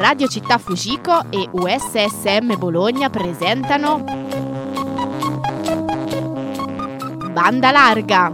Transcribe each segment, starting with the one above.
Radio Città Fujiko e USSM Bologna presentano Banda Larga.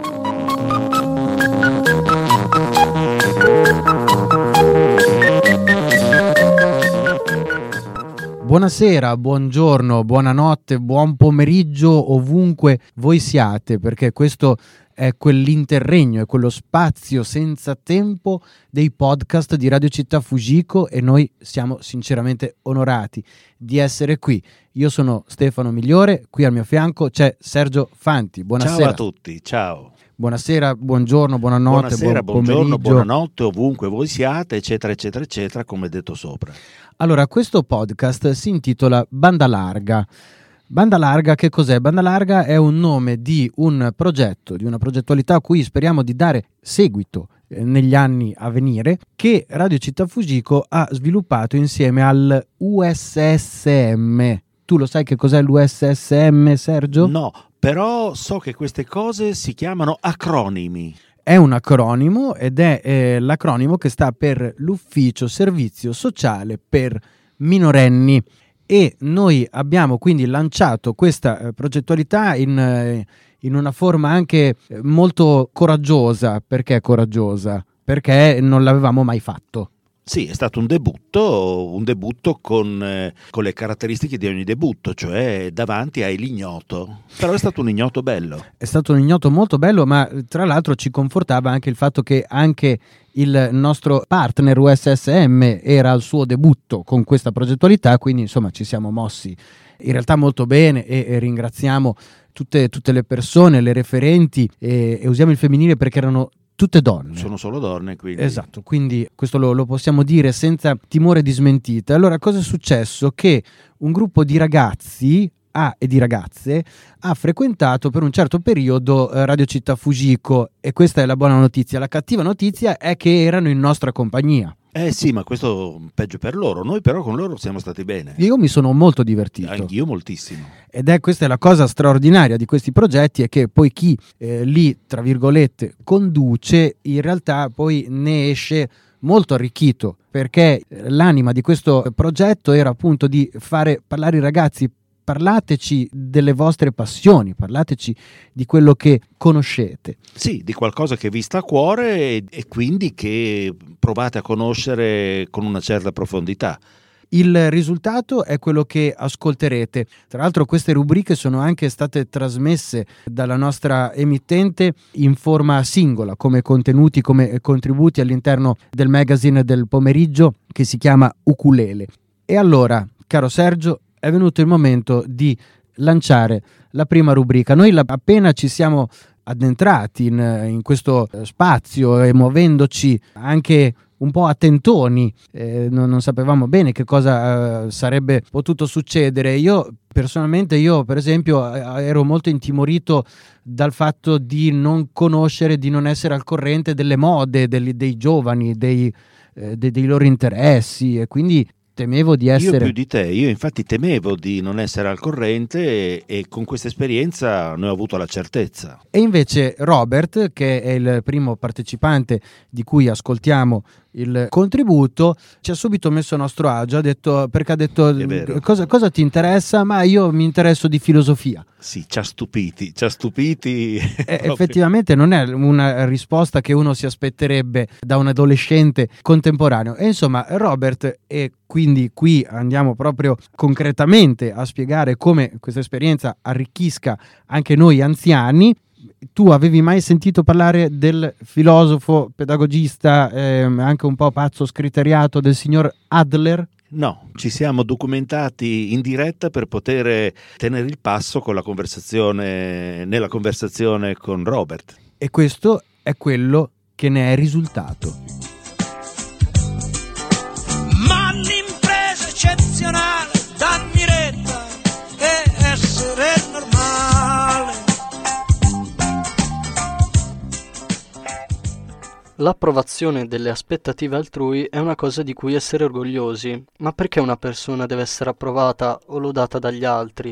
Buonasera, buongiorno, buonanotte, buon pomeriggio ovunque voi siate, perché questo è quell'interregno, è quello spazio senza tempo dei podcast di Radio Città Fujiko e noi siamo sinceramente onorati di essere qui. Io sono Stefano Migliore, qui al mio fianco c'è Sergio Fanti. Buonasera. Ciao a tutti, ciao. Buonasera, buongiorno, buonanotte, buonasera, buon buongiorno, pomeriggio. buonanotte, ovunque voi siate, eccetera, eccetera, eccetera, come detto sopra. Allora, questo podcast si intitola Banda Larga. Banda Larga che cos'è? Banda Larga è un nome di un progetto, di una progettualità a cui speriamo di dare seguito negli anni a venire, che Radio Città Fujiko ha sviluppato insieme al USSM. Tu lo sai che cos'è l'USSM, Sergio? No, però so che queste cose si chiamano acronimi. È un acronimo ed è l'acronimo che sta per l'Ufficio Servizio Sociale per Minorenni. E noi abbiamo quindi lanciato questa progettualità in una forma anche molto coraggiosa. Perché coraggiosa? Perché non l'avevamo mai fatto. Sì, è stato un debutto con le caratteristiche di ogni debutto, cioè davanti hai l'ignoto. Però è stato un ignoto bello. È stato un ignoto molto bello, ma tra l'altro ci confortava anche il fatto che anche il nostro partner USSM era al suo debutto con questa progettualità, quindi insomma ci siamo mossi in realtà molto bene e ringraziamo tutte le persone, le referenti e usiamo il femminile perché erano tutte donne. Sono solo donne, quindi. Esatto, quindi questo lo possiamo dire senza timore di smentita. Allora, cosa è successo? Che un gruppo di ragazzi e di ragazze ha frequentato per un certo periodo Radio Città Fujiko e questa è la buona notizia. La cattiva notizia è che erano in nostra compagnia. Sì, ma questo peggio per loro. Noi però con loro siamo stati bene. Io mi sono molto divertito. Anch'io moltissimo. Questa è la cosa straordinaria di questi progetti, è che poi chi li, tra virgolette, conduce, in realtà poi ne esce molto arricchito, perché l'anima di questo progetto era appunto di fare parlare i ragazzi. Parlateci delle vostre passioni, parlateci di quello che conoscete. Sì, di qualcosa che vi sta a cuore e quindi che provate a conoscere con una certa profondità. Il risultato è quello che ascolterete. Tra l'altro queste rubriche sono anche state trasmesse dalla nostra emittente in forma singola, come contenuti, come contributi all'interno del magazine del pomeriggio che si chiama Ukulele. E allora, caro Sergio, è venuto il momento di lanciare la prima rubrica. Noi appena ci siamo addentrati in questo spazio e muovendoci anche un po' a tentoni, non sapevamo bene che cosa sarebbe potuto succedere. Personalmente, per esempio, ero molto intimorito dal fatto di non conoscere, di non essere al corrente delle mode dei giovani, dei loro interessi, e quindi temevo di essere... Io più di te, io infatti temevo di non essere al corrente e con questa esperienza ne ho avuto la certezza. E invece Robert, che è il primo partecipante di cui ascoltiamo il contributo, ci ha subito messo a nostro agio, perché ha detto cosa ti interessa? Ma io mi interesso di filosofia. Sì, ci ha stupiti. Effettivamente non è una risposta che uno si aspetterebbe da un adolescente contemporaneo. E insomma, Robert, e quindi qui andiamo proprio concretamente a spiegare come questa esperienza arricchisca anche noi anziani. Tu avevi mai sentito parlare del filosofo, pedagogista, anche un po' pazzo scriteriato del signor Adler? No, ci siamo documentati in diretta per poter tenere il passo con nella conversazione con Robert. E questo è quello che ne è risultato. Ma un'impresa eccezionale, darmi retta e essere normale. L'approvazione delle aspettative altrui è una cosa di cui essere orgogliosi, ma perché una persona deve essere approvata o lodata dagli altri?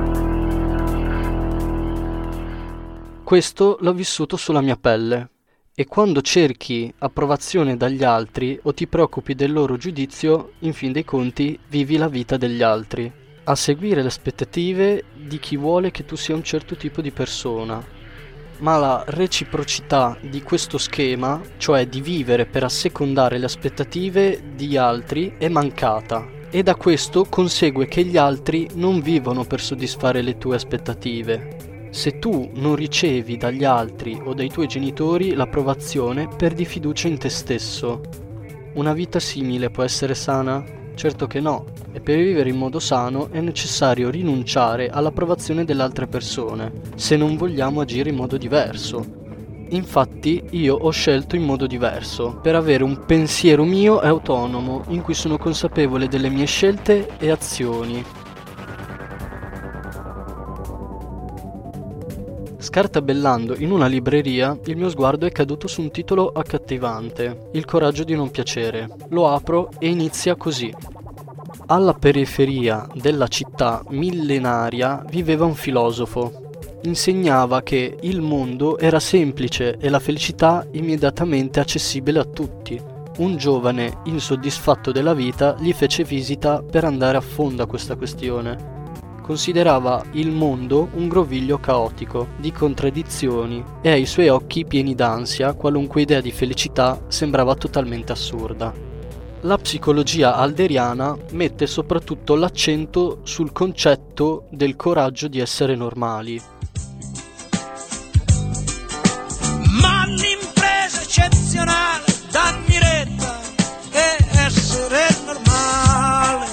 Questo l'ho vissuto sulla mia pelle. E quando cerchi approvazione dagli altri o ti preoccupi del loro giudizio, in fin dei conti vivi la vita degli altri, a seguire le aspettative di chi vuole che tu sia un certo tipo di persona. Ma la reciprocità di questo schema, cioè di vivere per assecondare le aspettative di altri, è mancata. E da questo consegue che gli altri non vivono per soddisfare le tue aspettative. Se tu non ricevi dagli altri o dai tuoi genitori l'approvazione, perdi fiducia in te stesso. Una vita simile può essere sana? Certo che no, e per vivere in modo sano è necessario rinunciare all'approvazione delle altre persone, se non vogliamo agire in modo diverso. Infatti io ho scelto in modo diverso, per avere un pensiero mio e autonomo, in cui sono consapevole delle mie scelte e azioni. Scartabellando in una libreria, il mio sguardo è caduto su un titolo accattivante, Il coraggio di non piacere. Lo apro e inizia così. Alla periferia della città millenaria viveva un filosofo. Insegnava che il mondo era semplice e la felicità immediatamente accessibile a tutti. Un giovane insoddisfatto della vita gli fece visita per andare a fondo a questa questione. Considerava il mondo un groviglio caotico, di contraddizioni, e ai suoi occhi pieni d'ansia qualunque idea di felicità sembrava totalmente assurda. La psicologia alderiana mette soprattutto l'accento sul concetto del coraggio di essere normali. Ma un'impresa eccezionale, darmi retta e essere normale.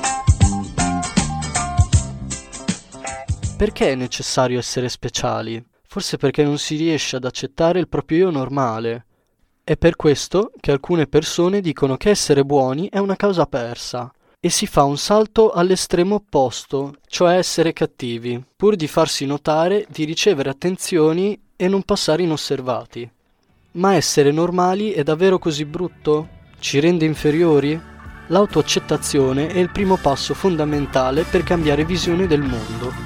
Perché è necessario essere speciali? Forse perché non si riesce ad accettare il proprio io normale. È per questo che alcune persone dicono che essere buoni è una causa persa e si fa un salto all'estremo opposto, cioè essere cattivi, pur di farsi notare, di ricevere attenzioni e non passare inosservati. Ma essere normali è davvero così brutto? Ci rende inferiori? L'autoaccettazione è il primo passo fondamentale per cambiare visione del mondo.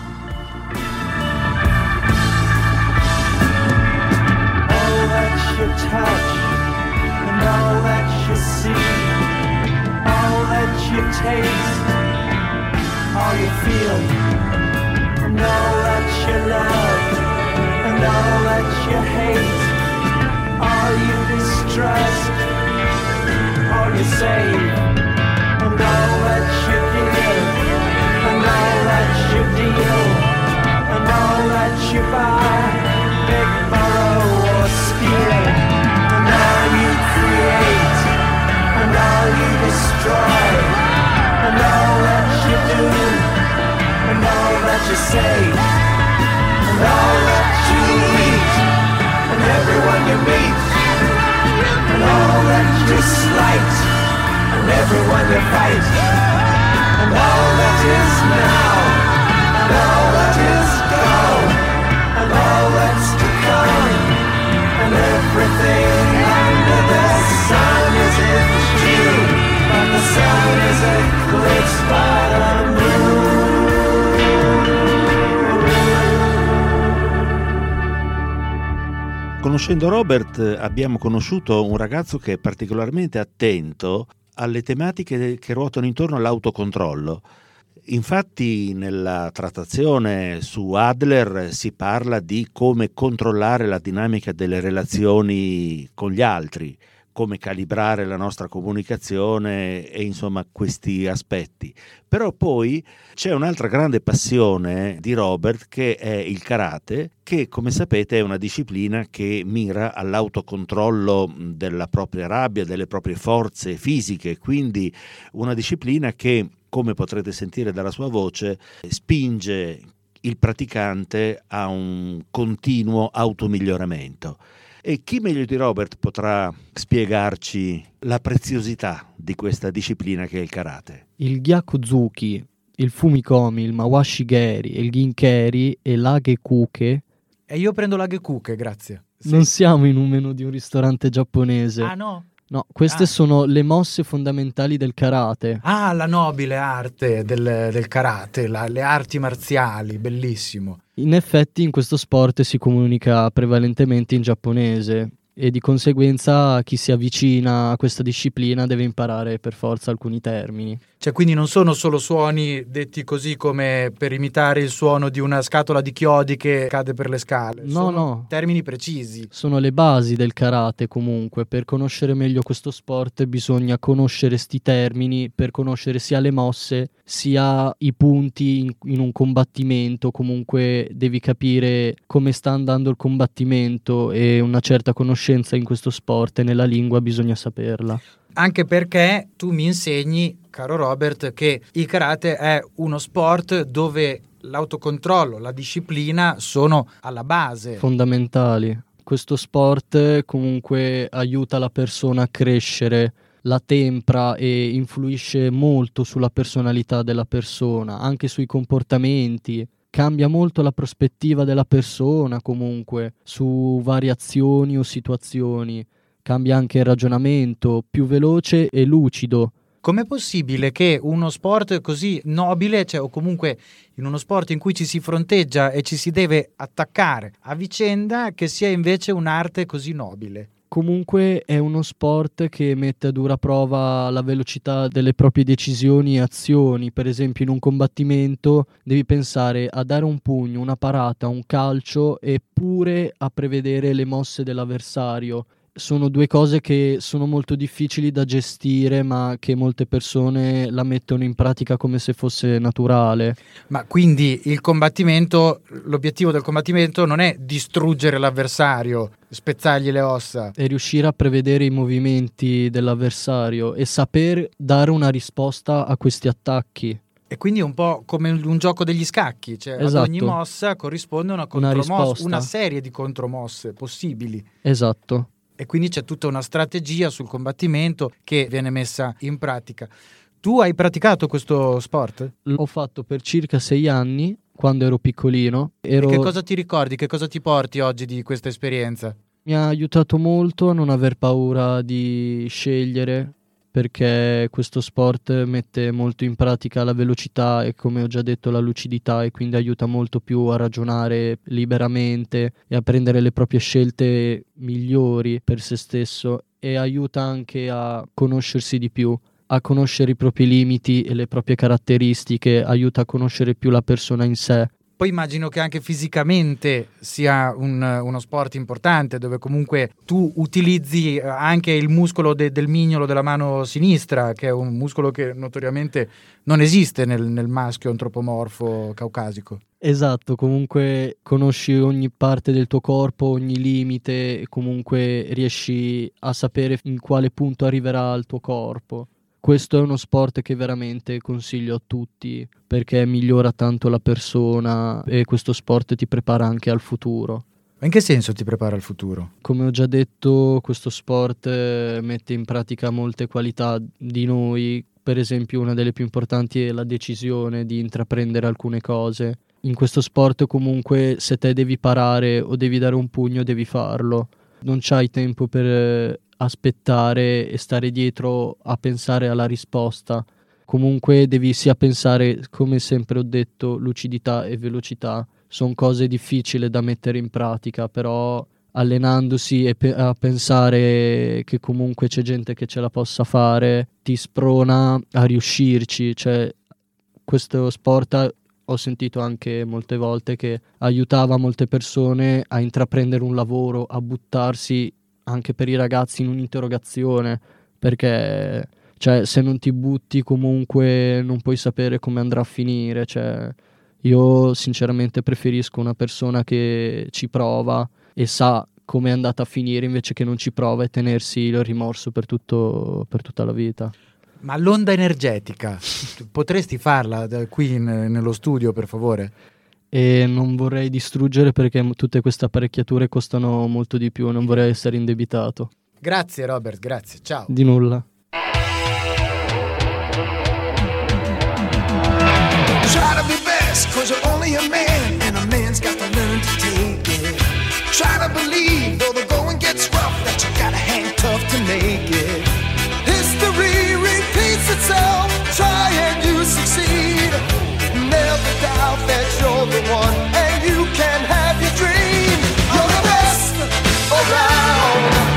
Touch and all that you see, all that you taste, all you feel, and all that you love, and all that you hate, all you distrust, all you save, and all that you give, and all that you deal, and all that you buy, beg, borrow or steal. All you create, and all you destroy, and all that you do, and all that you say, and all that you eat, and everyone you meet, and all that you slight, and everyone you fight, and all that is now, and all that is gone, and all that's to come. And everything under the sun is in June, but the sun is eclipsed by the moon. Conoscendo Robert abbiamo conosciuto un ragazzo che è particolarmente attento alle tematiche che ruotano intorno all'autocontrollo. Infatti nella trattazione su Adler si parla di come controllare la dinamica delle relazioni con gli altri, come calibrare la nostra comunicazione e insomma questi aspetti. Però poi c'è un'altra grande passione di Robert che è il karate, che come sapete è una disciplina che mira all'autocontrollo della propria rabbia, delle proprie forze fisiche, quindi una disciplina che, come potrete sentire dalla sua voce, spinge il praticante a un continuo automiglioramento. E chi meglio di Robert potrà spiegarci la preziosità di questa disciplina che è il karate? Il Gyakuzuki, il Fumikomi, il Mawashi-geri, il Ginkeri e l'Age-kuke. E io prendo la Gekuke, grazie. Non siamo in un menù di un ristorante giapponese. Ah no? No, queste sono le mosse fondamentali del karate. Ah, la nobile arte del karate, le arti marziali, bellissimo. In effetti in questo sport si comunica prevalentemente in giapponese. e di conseguenza chi si avvicina a questa disciplina deve imparare per forza alcuni termini. Cioè, quindi non sono solo suoni detti così come per imitare il suono di una scatola di chiodi che cade per le scale. Sono termini precisi. Sono le basi del karate comunque. Per conoscere meglio questo sport bisogna conoscere sti termini, per conoscere sia le mosse sia i punti in un combattimento. Comunque devi capire come sta andando il combattimento, e una certa conoscenza in questo sport e nella lingua bisogna saperla. Anche perché tu mi insegni, caro Robert, che il karate è uno sport dove l'autocontrollo, la disciplina sono alla base. Fondamentali. Questo sport comunque aiuta la persona a crescere, la tempra e influisce molto sulla personalità della persona, anche sui comportamenti. Cambia molto la prospettiva della persona comunque su varie azioni o situazioni. Cambia anche il ragionamento, più veloce e lucido. Com'è possibile che uno sport così nobile, cioè, o comunque in uno sport in cui ci si fronteggia e ci si deve attaccare a vicenda, che sia invece un'arte così nobile? Comunque è uno sport che mette a dura prova la velocità delle proprie decisioni e azioni. Per esempio in un combattimento devi pensare a dare un pugno, una parata, un calcio, eppure a prevedere le mosse dell'avversario. Sono due cose che sono molto difficili da gestire, ma che molte persone la mettono in pratica come se fosse naturale. Ma quindi il combattimento, l'obiettivo del combattimento non è distruggere l'avversario, spezzargli le ossa. È riuscire a prevedere i movimenti dell'avversario e saper dare una risposta a questi attacchi. E quindi è un po' come un gioco degli scacchi, cioè esatto. Ad ogni mossa corrisponde una contromossa, risposta. una serie di contromosse possibili. Esatto. E quindi c'è tutta una strategia sul combattimento che viene messa in pratica. Tu hai praticato questo sport? L'ho fatto per circa 6 anni, quando ero piccolino. E che cosa ti ricordi? Che cosa ti porti oggi di questa esperienza? Mi ha aiutato molto a non aver paura di scegliere, perché questo sport mette molto in pratica la velocità e, come ho già detto, la lucidità, e quindi aiuta molto più a ragionare liberamente e a prendere le proprie scelte migliori per se stesso, e aiuta anche a conoscersi di più, a conoscere i propri limiti e le proprie caratteristiche, aiuta a conoscere più la persona in sé. Poi immagino che anche fisicamente sia uno sport importante, dove comunque tu utilizzi anche il muscolo del mignolo della mano sinistra, che è un muscolo che notoriamente non esiste nel maschio antropomorfo caucasico. Esatto, comunque conosci ogni parte del tuo corpo, ogni limite, e comunque riesci a sapere in quale punto arriverà il tuo corpo. Questo è uno sport che veramente consiglio a tutti, perché migliora tanto la persona, e questo sport ti prepara anche al futuro. Ma in che senso ti prepara al futuro? Come ho già detto, questo sport mette in pratica molte qualità di noi. Per esempio, una delle più importanti è la decisione di intraprendere alcune cose. In questo sport comunque, se te devi parare o devi dare un pugno, devi farlo. Non c'hai tempo per aspettare e stare dietro a pensare alla risposta. Comunque devi sia pensare, come sempre ho detto, lucidità e velocità. Sono cose difficili da mettere in pratica, però allenandosi e a pensare che comunque c'è gente che ce la possa fare ti sprona a riuscirci. Cioè, questo sport ho sentito anche molte volte che aiutava molte persone a intraprendere un lavoro, a buttarsi anche per i ragazzi in un'interrogazione, perché cioè, se non ti butti comunque non puoi sapere come andrà a finire. Cioè, io sinceramente preferisco una persona che ci prova e sa come è andata a finire, invece che non ci prova e tenersi il rimorso per tutta la vita. Ma l'onda energetica, potresti farla qui nello studio, per favore? E non vorrei distruggere, perché tutte queste apparecchiature costano molto di più, non vorrei essere indebitato. Grazie Robert, grazie, ciao. Di nulla. Try to be best, 'cause you're only a man, and a man's got to learn to take it. Try to believe, though the going gets rough, that you gotta hang tough to make it. History repeats itself, try and you succeed. Never doubt that you're the one, and you can have your dream. You're the best around.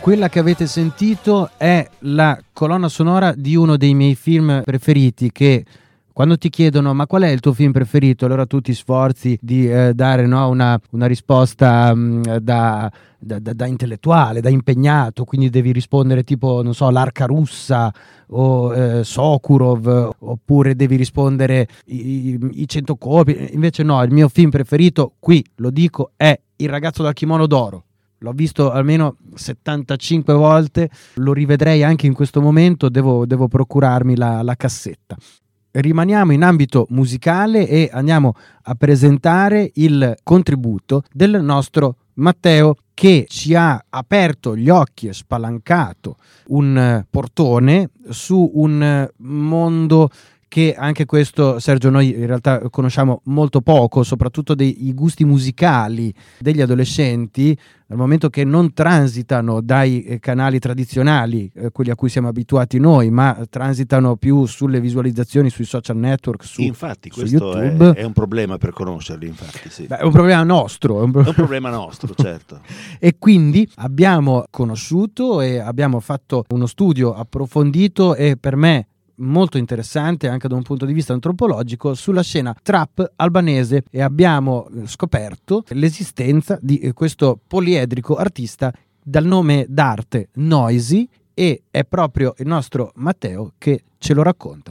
Quella che avete sentito è la colonna sonora di uno dei miei film preferiti, che quando ti chiedono ma qual è il tuo film preferito, allora tu ti sforzi di dare una risposta da intellettuale, da impegnato, quindi devi rispondere tipo, non so, L'Arca Russa o Sokurov, oppure devi rispondere i 100 copi. Invece no, il mio film preferito, qui lo dico, è Il ragazzo dal kimono d'oro. L'ho visto almeno 75 volte, lo rivedrei anche in questo momento, devo procurarmi la cassetta. Rimaniamo in ambito musicale e andiamo a presentare il contributo del nostro Matteo, che ci ha aperto gli occhi e spalancato un portone su un mondo che anche questo, Sergio, noi in realtà conosciamo molto poco, soprattutto dei gusti musicali degli adolescenti, dal momento che non transitano dai canali tradizionali, quelli a cui siamo abituati noi, ma transitano più sulle visualizzazioni sui social network, infatti su questo YouTube. È un problema per conoscerli, infatti, sì. Beh, è un problema nostro. È un problema nostro, certo. E quindi abbiamo conosciuto e abbiamo fatto uno studio approfondito e per me molto interessante anche da un punto di vista antropologico sulla scena trap albanese, e abbiamo scoperto l'esistenza di questo poliedrico artista dal nome d'arte Noisy, e è proprio il nostro Matteo che ce lo racconta.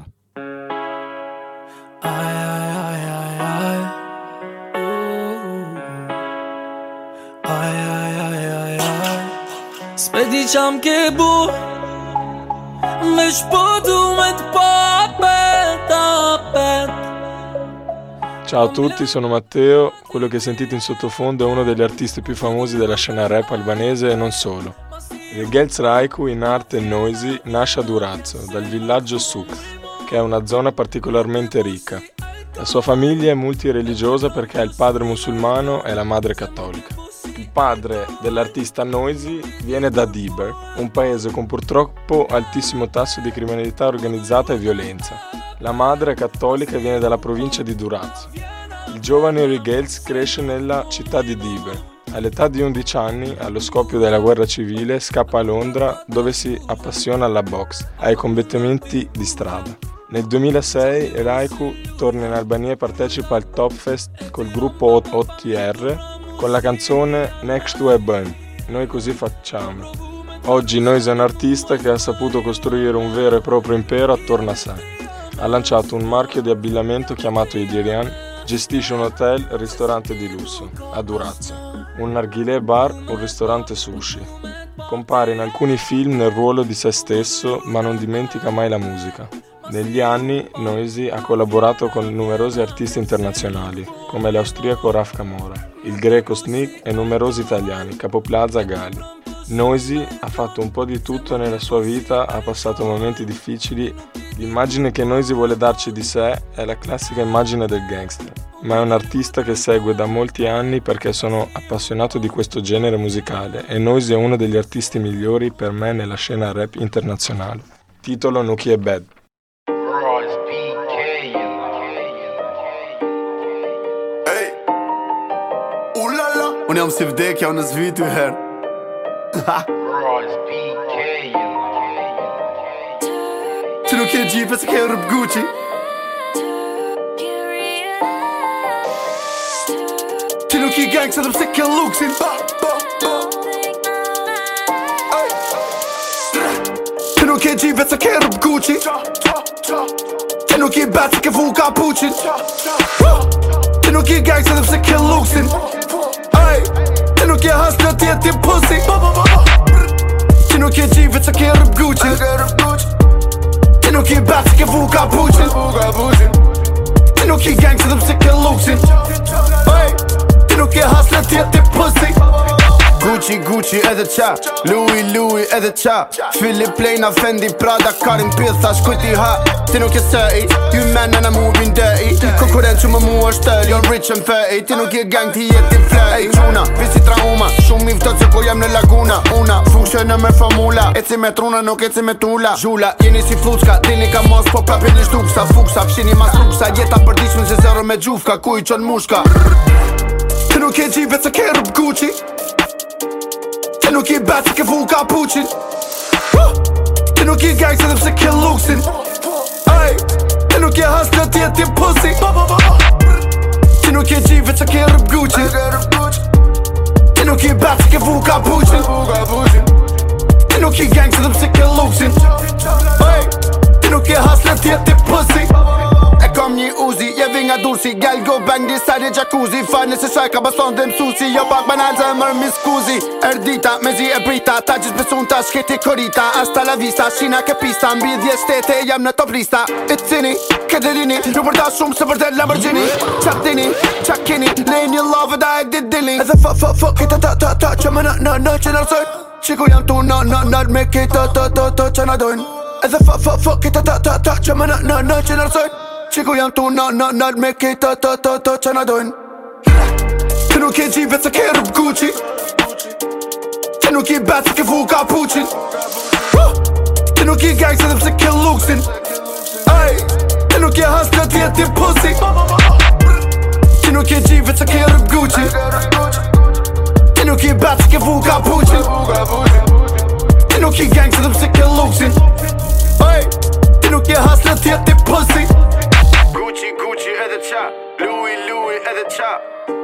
Spediciam che bu Mish potu met papet. Ciao a tutti, sono Matteo. Quello che sentite in sottofondo è uno degli artisti più famosi della scena rap albanese e non solo. Rigels Raiku, in arte Noisy, nasce a Durazzo, dal villaggio Suk, che è una zona particolarmente ricca. La sua famiglia è multireligiosa perché ha il padre musulmano e la madre cattolica. Il padre dell'artista Noisy viene da Diber, un paese con purtroppo altissimo tasso di criminalità organizzata e violenza. La madre è cattolica e viene dalla provincia di Durazzo. Il giovane Rigels cresce nella città di Diber. All'età di 11 anni, allo scoppio della guerra civile, scappa a Londra, dove si appassiona alla box, ai combattimenti di strada. Nel 2006 Raiku torna in Albania e partecipa al Top Fest col gruppo OTR con la canzone Next to a Bun, Noi così facciamo. Oggi Noisy è un artista che ha saputo costruire un vero e proprio impero attorno a sé. Ha lanciato un marchio di abbigliamento chiamato Idirian, gestisce un hotel e ristorante di lusso a Durazzo, un narghilè bar, un ristorante sushi. Compare in alcuni film nel ruolo di se stesso, ma non dimentica mai la musica. Negli anni Noisy ha collaborato con numerosi artisti internazionali, come l'austriaco Raf Camora, il greco Sneak e numerosi italiani, Capoplaza, Gali. Noisy ha fatto un po' di tutto nella sua vita, ha passato momenti difficili. L'immagine che Noisy vuole darci di sé è la classica immagine del gangster, ma è un artista che segue da molti anni perché sono appassionato di questo genere musicale e Noisy è uno degli artisti migliori per me nella scena rap internazionale. Titolo Nuki e Bad. Unë jam si vdekja, unë zvitu herë. Ti nuk je gjipe se ke rëp Gucci. Ti nuk je gangsta dhe pse ke luksin. Ti nuk je gjipe se ke rëp Gucci. Ti nuk je bat se ke vu kapuqin. Ti nuk je gangsta dhe pse ke luksin. Ti nuk je hasla ti e ti pussy. Ti nuk je gjive se ke rëp Gucci. Ti nuk je bat se ke vu kapuqin. Ti nuk je gangsta dhe pse ke luksin. Ti nuk je hasla ti e ti pussy. Gucci, Gucci edhe qa, Louis, Louis edhe qa. Philip Pleina, Fendi, Prada, Karin Pitha, shkujti ha. Ti nuk je sëi, ju mena në movin dëi. Konkurent që më mu është tëri, jo rich and fëi. Ti nuk je gang, ti jeti flëi. Quna, visi trauma, shumë i vëtët se po jem në laguna. Una, funksionë me formula, eci me truna, nuk eci me tula. Zhula, jeni si flucka, dini ka mos, po prapin ish duksa. Fuksa, fshini mas ruksa, jeta përdishme se zero me gjufka. Ku i qon mushka. Ti nuk je gjive se ke rëp Gucci. Ti Tinnu ki bats che fu cappuccin Tinnu ki gangs them sick kill Luxin Ay Tinnu ki hustler ti pussy Tinnu ki G-Vitz che rub Gucci Tinnu ki bats che fu cappuccin Tinnu ki gangs them sick kill Luxin Ay Tinnu ki hustler ti pussy E kom një uzi, je vinga dursi Gjall go bang di sari jacuzzi Fani se shajka baston dhe msusi Jo pak banal zemër mi skuzi Erdita, mezi e brita Ta gjithë besun ta shketi korita Hasta la vista, shina ke pista Mbi 10 shtete jam në top lista Itzini, kedelini Nuk përta shumë se për të Lamborghini Qatini, qakini Lejnë një love da e didili Edhe fuck it ta Që më në që nërsojnë Qiku jam tu në me kita të që në dojnë Edhe fuck it ta Që më në që nërsojnë Qiku jam tu në me kita të që në dojnë Tinnu ki G-Vitz che rub Gucci Tinnu ki bats che fu cappuccin Tinnu ki gangs them sick kill Luxin Ay Tinnu ki hustler ti pussy Tinnu ki G-Vitz che rub Gucci Tinnu ki bats che fu cappuccin Tinnu ki gangs them sick kill Luxin Ay Tinnu ki hustler ti pussy Gucci edhe qa Louis edhe qa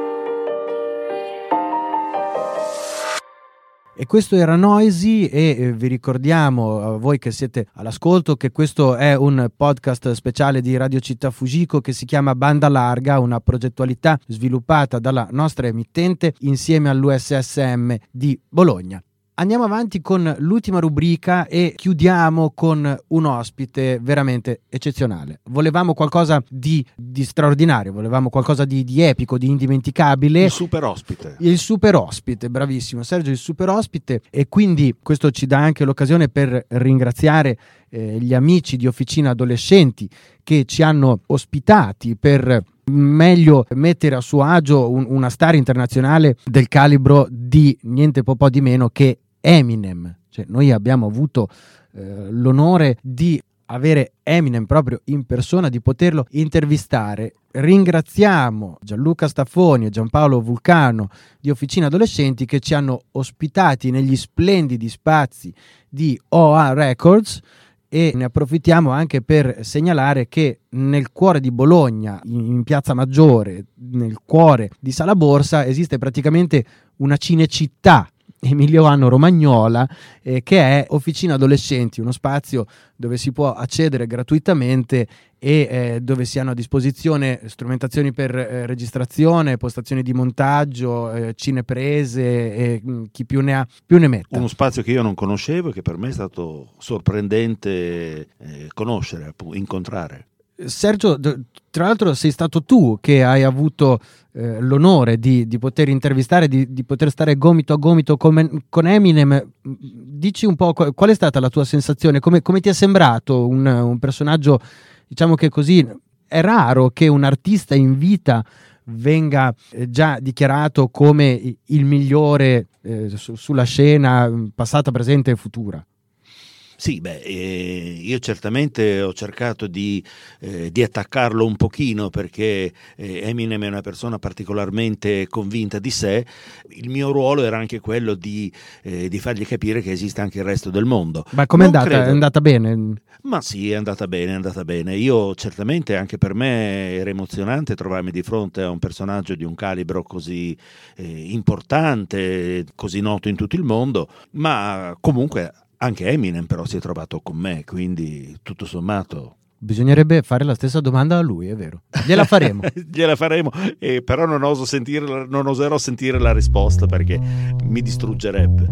E questo era Noisy e vi ricordiamo a voi che siete all'ascolto che questo è un podcast speciale di Radio Città Fujiko che si chiama Banda Larga, una progettualità sviluppata dalla nostra emittente insieme all'USSM di Bologna. Andiamo avanti con l'ultima rubrica e chiudiamo con un ospite veramente eccezionale. Volevamo qualcosa di straordinario, volevamo qualcosa di epico, di indimenticabile. Il super ospite. Il super ospite, bravissimo Sergio, il super ospite, e quindi questo ci dà anche l'occasione per ringraziare gli amici di Officina Adolescenti che ci hanno ospitati per meglio mettere a suo agio una star internazionale del calibro di niente po' di meno che Eminem. Cioè, noi abbiamo avuto l'onore di avere Eminem proprio in persona, di poterlo intervistare. Ringraziamo Gianluca Staffoni e Giampaolo Vulcano di Officina Adolescenti che ci hanno ospitati negli splendidi spazi di OA Records. E ne approfittiamo anche per segnalare che nel cuore di Bologna, in Piazza Maggiore, nel cuore di Sala Borsa, esiste praticamente una cinecittà emiliano-romagnola che è Officina Adolescenti, uno spazio dove si può accedere gratuitamente e dove si hanno a disposizione strumentazioni per registrazione, postazioni di montaggio, cineprese e chi più ne ha più ne metta. Uno spazio che io non conoscevo e che per me è stato sorprendente conoscere, incontrare. Sergio, tra l'altro sei stato tu che hai avuto l'onore di poter intervistare, di poter stare gomito a gomito con Eminem. Dici un po' qual è stata la tua sensazione, come ti è sembrato un personaggio, diciamo che così, è raro che un artista in vita venga già dichiarato come il migliore sulla scena passata, presente e futura. Sì, io certamente ho cercato di attaccarlo un pochino perché Eminem è una persona particolarmente convinta di sé. Il mio ruolo era anche quello di fargli capire che esiste anche il resto del mondo. Ma com'è andata? È andata bene? Ma sì, è andata bene. Io certamente, anche per me era emozionante trovarmi di fronte a un personaggio di un calibro così importante, così noto in tutto il mondo, ma comunque anche Eminem però si è trovato con me, quindi tutto sommato... Bisognerebbe fare la stessa domanda a lui, è vero. Gliela faremo. Gliela faremo, però non oserò sentire la risposta perché mi distruggerebbe.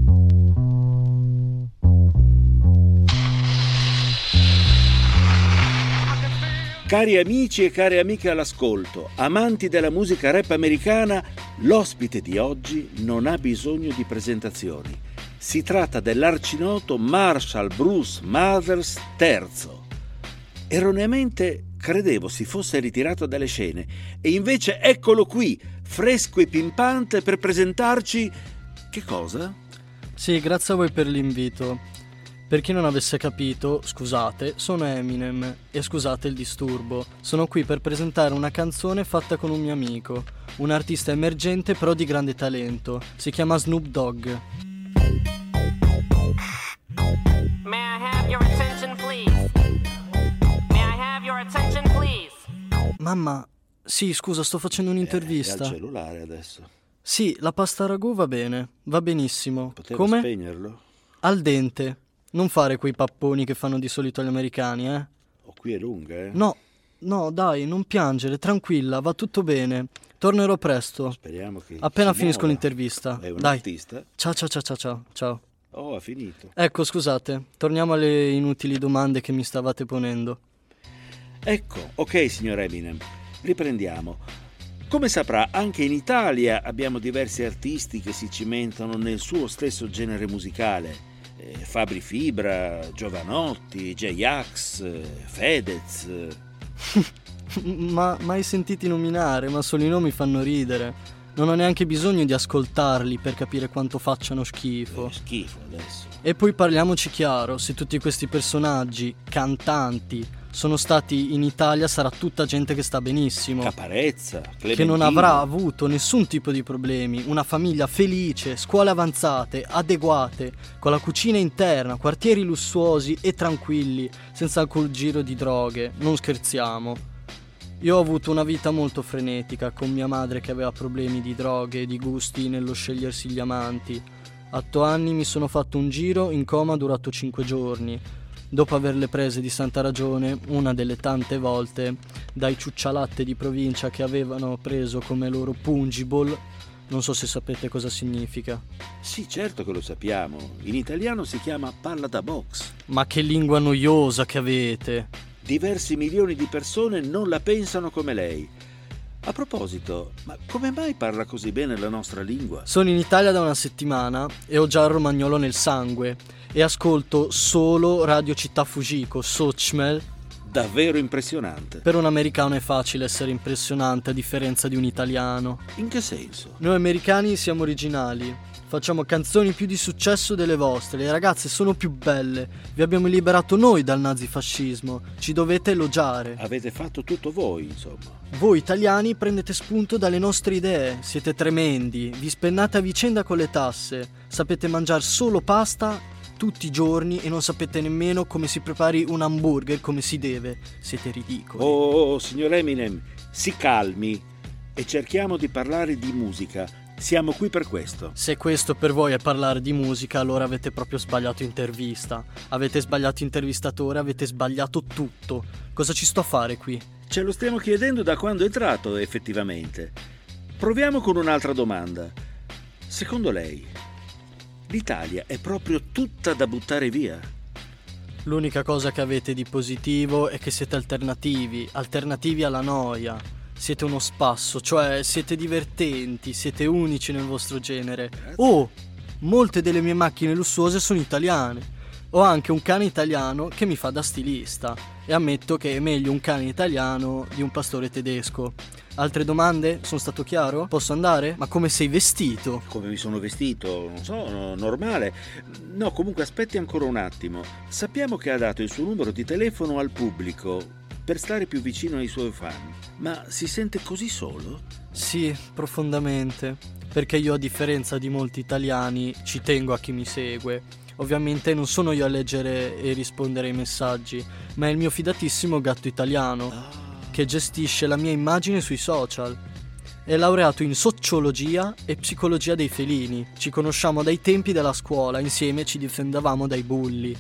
Cari amici e care amiche all'ascolto, amanti della musica rap americana, l'ospite di oggi non ha bisogno di presentazioni. Si tratta dell'arcinoto Marshall Bruce Mathers III. Erroneamente credevo si fosse ritirato dalle scene e invece eccolo qui, fresco e pimpante per presentarci... Che cosa? Sì, grazie a voi per l'invito. Per chi non avesse capito, scusate, sono Eminem e scusate il disturbo. Sono qui per presentare una canzone fatta con un mio amico, un artista emergente però di grande talento. Si chiama Snoop Dogg. Mamma, sì, scusa, sto facendo È un'intervista. al cellulare adesso. Sì, la pasta ragù va bene, va benissimo. Potevo Come? spegnerlo? Al dente. Non fare quei papponi che fanno di solito gli americani, eh? Oh, qui è lunga, eh? No, dai, non piangere, tranquilla, va tutto bene. Tornerò presto. Speriamo che Appena si finisco muova. l'intervista. È un Dai. artista? Ciao. Oh, ha finito. Ecco, scusate, torniamo alle inutili domande che mi stavate ponendo. Ecco, ok, signor Eminem, riprendiamo. Come saprà, anche in Italia abbiamo diversi artisti che si cimentano nel suo stesso genere musicale. Fabri Fibra, Giovanotti, J-Ax, Fedez. Ma mai sentiti nominare, ma solo i nomi fanno ridere. Non ho neanche bisogno di ascoltarli per capire quanto facciano schifo. Schifo adesso. E poi parliamoci chiaro, se tutti questi personaggi, cantanti, sono stati in Italia sarà tutta gente che sta benissimo. Caparezza, Clementino. Che non avrà avuto nessun tipo di problemi, una famiglia felice, scuole avanzate, adeguate, con la cucina interna, quartieri lussuosi e tranquilli, senza alcun giro di droghe, non scherziamo. Io ho avuto una vita molto frenetica, con mia madre che aveva problemi di droghe e di gusti nello scegliersi gli amanti. A 8 anni mi sono fatto un giro in coma durato 5 giorni. Dopo averle prese di santa ragione, una delle tante volte, dai ciuccialatte di provincia che avevano preso come loro pungible, non so se sapete cosa significa. Sì, certo che lo sappiamo. In italiano si chiama palla da box. Ma che lingua noiosa che avete! Diversi milioni di persone non la pensano come lei. A proposito, ma come mai parla così bene la nostra lingua? Sono in Italia da una settimana e ho già il romagnolo nel sangue e ascolto solo Radio Città Fujiko, Sochmel. Davvero impressionante. Per un americano è facile essere impressionante a differenza di un italiano. In che senso? Noi americani siamo originali. Facciamo canzoni più di successo delle vostre, le ragazze sono più belle, vi abbiamo liberato noi dal nazifascismo, ci dovete elogiare. Avete fatto tutto voi, insomma. Voi italiani prendete spunto dalle nostre idee, siete tremendi, vi spennate a vicenda con le tasse, sapete mangiare solo pasta tutti i giorni e non sapete nemmeno come si prepari un hamburger come si deve, siete ridicoli. Oh, signor Eminem, si calmi e cerchiamo di parlare di musica. Siamo qui per questo. Se questo per voi è parlare di musica, allora avete proprio sbagliato intervista. Avete sbagliato intervistatore, avete sbagliato tutto. Cosa ci sto a fare qui? Ce lo stiamo chiedendo da quando è entrato, effettivamente. Proviamo con un'altra domanda. Secondo lei, l'Italia è proprio tutta da buttare via? L'unica cosa che avete di positivo è che siete alternativi alla noia. Siete uno spasso, cioè siete divertenti, siete unici nel vostro genere. Oh, molte delle mie macchine lussuose sono italiane. Ho anche un cane italiano che mi fa da stilista e ammetto che è meglio un cane italiano di un pastore tedesco. Altre domande? Sono stato chiaro? Posso andare? Ma come sei vestito? Come mi sono vestito? Non so, normale. No, comunque aspetti ancora un attimo. Sappiamo che ha dato il suo numero di telefono al pubblico per stare più vicino ai suoi fan. Ma si sente così solo? Sì, profondamente. Perché io, a differenza di molti italiani, ci tengo a chi mi segue. Ovviamente non sono io a leggere e rispondere ai messaggi, ma è il mio fidatissimo gatto italiano, che gestisce la mia immagine sui social. È laureato in sociologia e psicologia dei felini. Ci conosciamo dai tempi della scuola, insieme ci difendavamo dai bulli.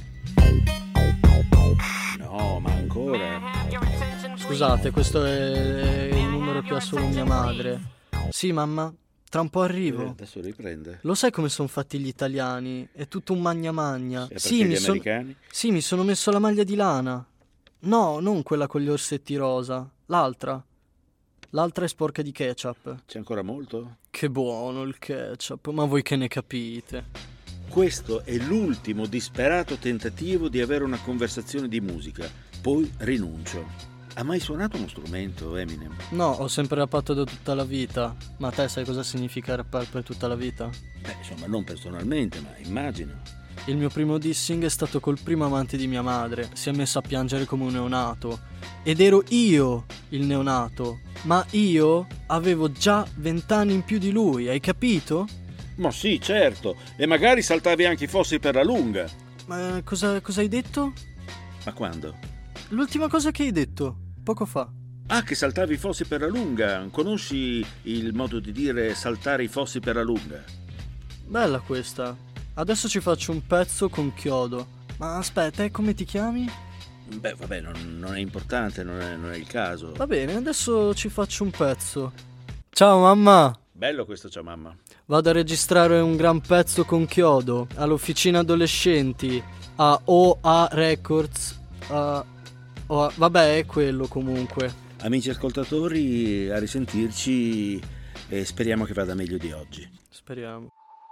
No, ma ancora? Scusate, questo è il numero che ha solo mia madre. Sì, mamma, tra un po' arrivo. Adesso riprende. Lo sai come sono fatti gli italiani? È tutto un magna magna. Sì, gli americani? Sì, mi sono messo la maglia di lana. No, non quella con gli orsetti rosa. L'altra è sporca di ketchup. C'è ancora molto? Che buono il ketchup, ma voi che ne capite? Questo è l'ultimo disperato tentativo di avere una conversazione di musica. Poi rinuncio. Ha mai suonato uno strumento, Eminem? No, ho sempre rappato da tutta la vita. Ma te sai cosa significa rappare per tutta la vita? Beh, insomma, non personalmente, ma immagino. Il mio primo dissing è stato col primo amante di mia madre. Si è messo a piangere come un neonato. Ed ero io il neonato. Ma io avevo già 20 anni in più di lui, hai capito? Ma sì, certo. E magari saltavi anche i fossi per la lunga. Ma cosa hai detto? Ma quando? L'ultima cosa che hai detto, poco fa. Ah, che saltavi i fossi per la lunga. Conosci il modo di dire saltare i fossi per la lunga? Bella questa. Adesso ci faccio un pezzo con chiodo. Ma aspetta, e come ti chiami? Beh, vabbè, non è importante, non è il caso. Va bene, adesso ci faccio un pezzo. Ciao mamma! Bello questo, ciao mamma. Vado a registrare un gran pezzo con chiodo all'Officina Adolescenti, a OA Records. Vabbè, è quello comunque. Amici ascoltatori, a risentirci e speriamo che vada meglio di oggi. Speriamo.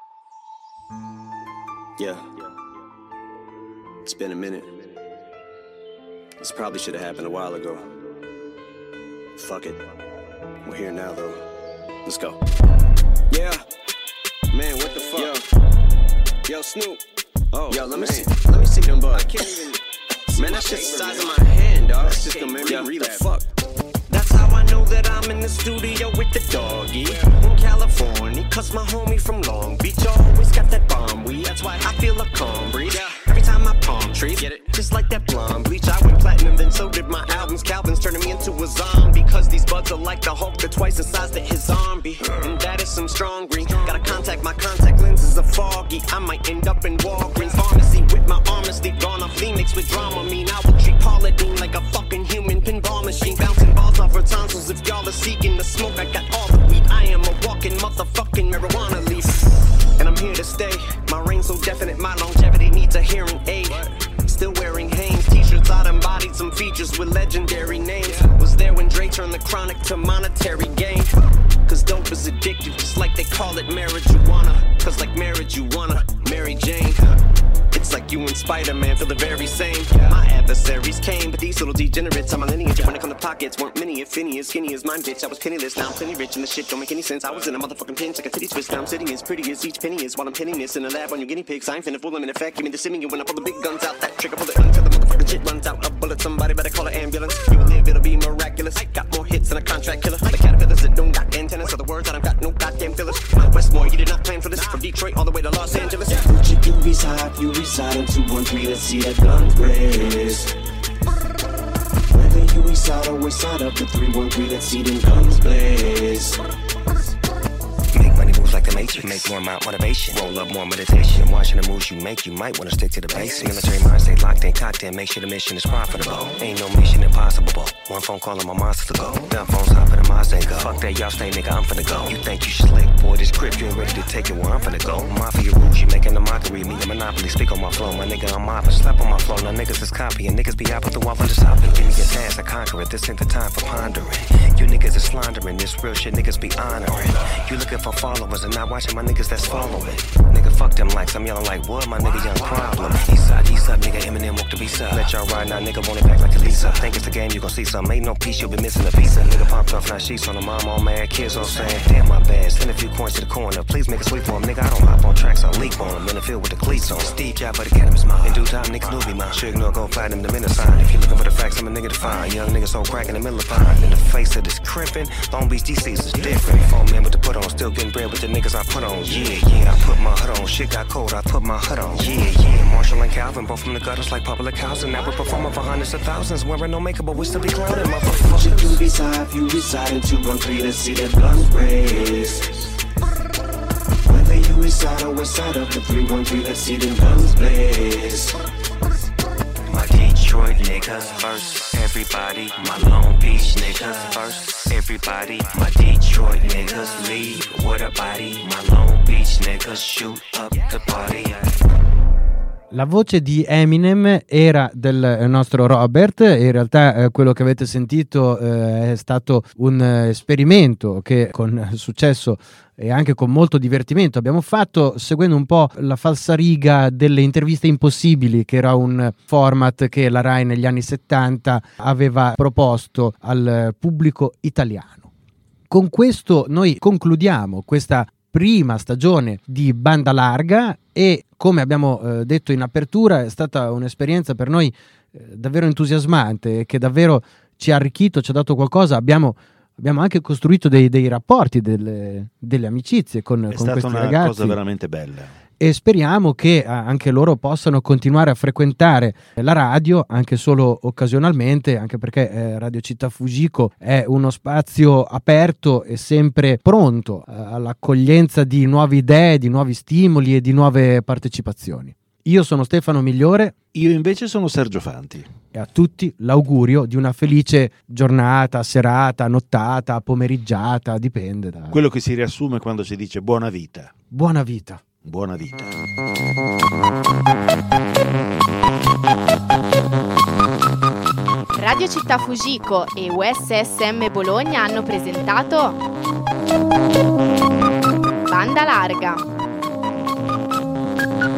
Yeah. It's been a minute. This probably should have happened a while ago. Fuck it. We're here now, though. Let's go. Yeah. Man, what the fuck? Yo, Snoop. Oh, yo, let me see them bugs. I can't even. Man, that's just the size of my hand, dog. That's just gonna make me relapse. Fuck. That's how I know that I'm in the studio with the doggy in California, cause my homie from Long Beach always got that bomb weed. That's why I feel a calm breeze every time I palm trees. Get it? Just like that blonde bleach. I went platinum, then so did my albums. Calvin's turning me into a zombie, cause these buds are like the Hulk, they're twice the size that his zombie. And that is some strong green. Gotta contact, my contact lenses are foggy. I might end up in Walgreens pharmacy with my armor sleep gone off Phoenix with drama. Mean I would treat Paula Deen like a fucking human pinball machine, bouncing balls off her tonsils. If y'all are seeking the smoke, I got all the weed. I am a walking motherfucking marijuana leaf, and I'm here to stay. My reign's so definite, my longevity needs a hearing aid. Still wearing Hanes t-shirts, I embodied some features with legendary names. Was there when Dre turned the chronic to monetary gain. Cause dope is addictive, just like they call it marijuana. Cause like marriage you wanna Mary Jane. It's like you and Spider-Man feel the very same. My adversaries came, but these little degenerates are my lineage. When it come to pockets, weren't many, if any, as skinny as mine, bitch. I was penniless, now I'm plenty rich, and the shit don't make any sense. I was in a motherfucking pinch like a titty twist. Now I'm sitting as pretty as each penny is while I'm pinning this in a lab on your guinea pigs. I ain't finna fool them in effect. Give me the simming when I pull the big guns out. That trigger, pull the gun till the motherfucking shit runs out. A bullet, somebody better call an ambulance. You will live, it'll be miraculous. I got more hits than a contract killer. The caterpillars that don't got antennas, so the words I don't got no goddamn fillers. Westmore, you did not plan for this. From Detroit all the way to Los Angeles. Gucci, you reside in 213. Let's see that guns blaze. Whether you east side or west side up to 313, let's see them guns blaze. Make money moves like the Matrix. Make more amount motivation. Roll up more meditation. Watching the moves you make, you might want to stick to the basics. Military mind stay locked in, cocked in. Make sure the mission is profitable. Ain't no mission impossible. One phone call and my monster to go. Dumb phones hop in the Mazda and go. Fuck that, y'all stay, nigga, I'm finna go. You think you slick, boy, this grip, you ain't ready to take it where I'm finna go. Mafia rules, you making a mockery. Me a monopoly, speak on my flow. My nigga, I'm mopping, slap on my flow. Now niggas is copying. Niggas be out with the wall on the top. Give me your task, I conquer it. This ain't the time for pondering. You niggas is slandering. This real shit niggas be honoring. You looking for followers and not watching my niggas that's following. Nigga, fuck them likes, I'm yelling like what? My nigga, young problem. East side, nigga, Eminem walk the beast up. Let y'all ride now, nigga, want it back like a Lisa. Think it's the game, you gon' see some. Ain't no piece, you'll be missing a piece. Nigga pumped off, now sheets on the mom, all mad. Kids all saying, damn, my bad. Send a few coins to the corner. Please make a sweep for him, nigga. I don't hop on tracks, I leap on him. In the field with the cleats on. Steve Jobs, but the cannabis mine. In due time, niggas knew me mine. Sure ignore, go platinum, the minute sign. If you looking for the facts, I'm a nigga to find. Young niggas so crack in the middle of fine. In the face of this crimpin', Long Beach DC's is different. 4 men with the put on, still getting bread with the niggas I put on. Yeah, I put my hood on. Shit got cold, I put my hood on. Yeah, Marshall and Calvin, both from the gutters like public housing. Now we're performing for hundreds of thousands. Wearing no makeup, but we still be clowning, motherfuckers. You reside, you reside in 213 to see that guns blaze. Whether you east side or west side up to 313, let's see them guns blaze. My Detroit niggas first, everybody. My Long Beach niggas first, everybody. My Detroit niggas leave with a body. My Long Beach niggas shoot up the party. La voce di Eminem era del nostro Robert, e in realtà quello che avete sentito è stato un esperimento che con successo e anche con molto divertimento abbiamo fatto, seguendo un po' la falsariga delle interviste impossibili, che era un format che la Rai negli anni 70 aveva proposto al pubblico italiano. Con questo noi concludiamo questa prima stagione di Banda Larga e, come abbiamo detto in apertura, è stata un'esperienza per noi davvero entusiasmante, che davvero ci ha arricchito, ci ha dato qualcosa. Abbiamo anche costruito dei rapporti, delle amicizie con questi ragazzi. È stata una cosa veramente bella. e speriamo che anche loro possano continuare a frequentare la radio anche solo occasionalmente, anche perché Radio Città Fujiko è uno spazio aperto e sempre pronto all'accoglienza di nuove idee, di nuovi stimoli e di nuove partecipazioni. Io sono Stefano Migliore. Io invece sono Sergio Fanti. E a tutti l'augurio di una felice giornata, serata, nottata, pomeriggiata, dipende da quello che si riassume quando si dice buona vita. Buona vita. Buona vita. Radio Città Fujiko e USSM Bologna hanno presentato Banda Larga.